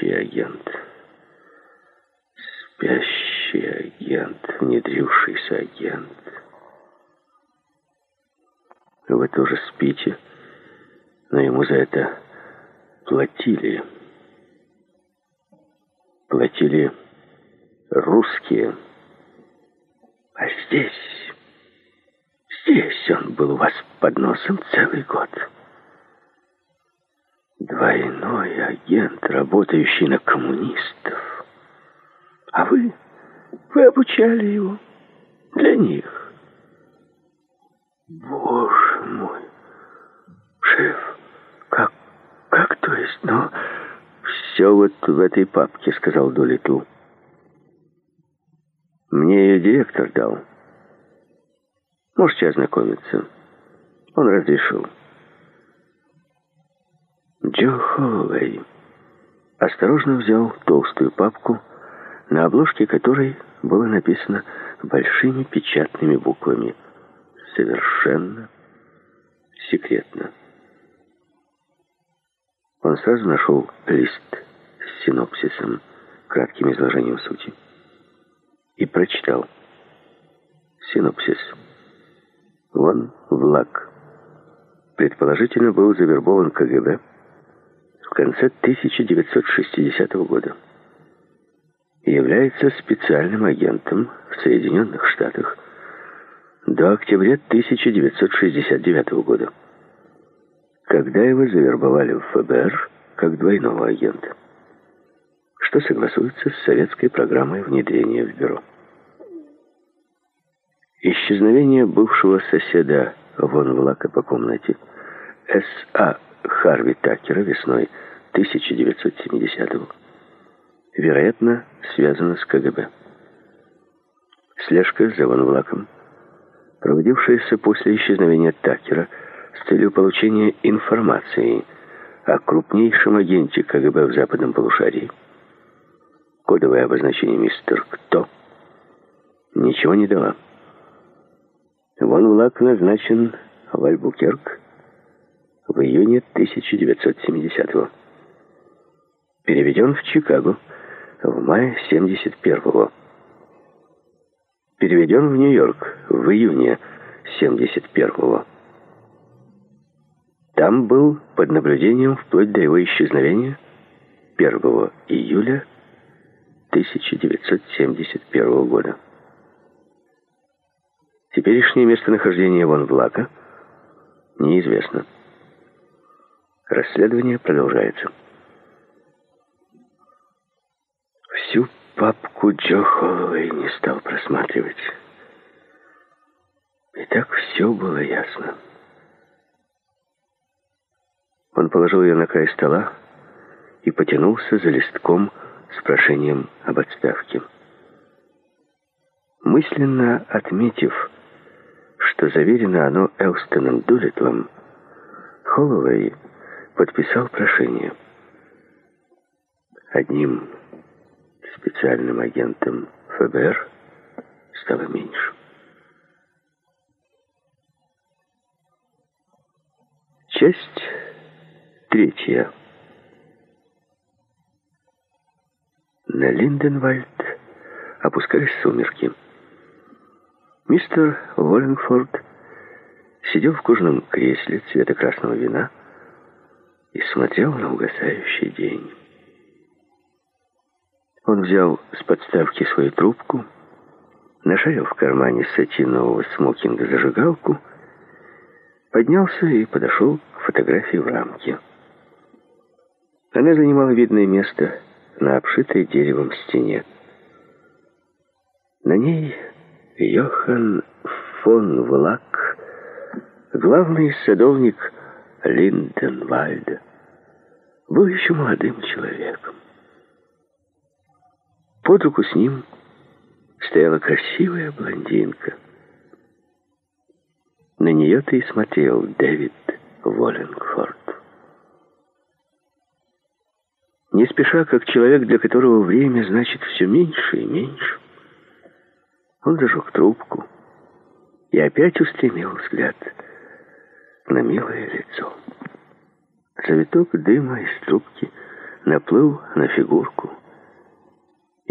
спящий агент. Спящий агент, внедрившийся агент. Вы тоже спите, но ему за это платили. Платили русские. А здесь он был у вас под носом целый год. Двойной агент, работающий на коммунистов. А вы обучали его для них. Боже мой, шеф, как то есть, но... «Все вот в этой папке», — сказал Долитл. «Мне ее директор дал. Можете ознакомиться. Он разрешил». Джо Холлоуэй осторожно взял толстую папку, на обложке которой было написано большими печатными буквами «Совершенно секретно». Он сразу нашел лист с синопсисом, кратким изложением сути, и прочитал. Синопсис. Вон Влак предположительно был завербован КГБ в конце 1960 года. Является специальным агентом в Соединенных Штатах до октября 1969 года, когда его завербовали в ФБР как двойного агента, что согласуется с советской программой внедрения в бюро. Исчезновение бывшего соседа Вон Влака по комнате С.А. Харви Такера весной 1970-го, вероятно, связано с КГБ. Слежка за Вон Влаком, проводившаяся после исчезновения Такера с целью получения информации о крупнейшем агенте КГБ в западном полушарии, кодовое обозначение «Мистер Кто», ничего не дала. Вон Влак назначен в Альбукерк в июне 1970-го. Переведен в Чикаго в мае 71-го. Переведен в Нью-Йорк в июне 71-го. Там был под наблюдением вплоть до его исчезновения 1 июля 1971 года. Теперешнее местонахождение Вон Влака неизвестно. Расследование продолжается. Всю папку Джо Холлоуэй не стал просматривать. И так все было ясно. Он положил ее на край стола и потянулся за листком с прошением об отставке. Мысленно отметив, что заверено оно Элстоном Долитлом, Холлоуэй подписал прошение. Одним специальным агентом ФБР стало меньше. Часть 3. На Линденвальд опускались сумерки. Мистер Уоллингфорд сидел в кожаном кресле цвета красного вина и смотрел на угасающий день. Он взял с подставки свою трубку, нашарил в кармане сатинового смокинга зажигалку, поднялся и подошел к фотографии в рамке. Она занимала видное место на обшитой деревом стене. На ней Йохан фон Влак, главный садовник Линденвальда, был еще молодым человеком. Под руку с ним стояла красивая блондинка. На нее-то и смотрел Дэвид Уоллингфорд. Не спеша, как человек, для которого время значит все меньше и меньше, он зажег трубку и опять устремил взгляд на милое лицо. Завиток дыма из трубки наплыл на фигурку,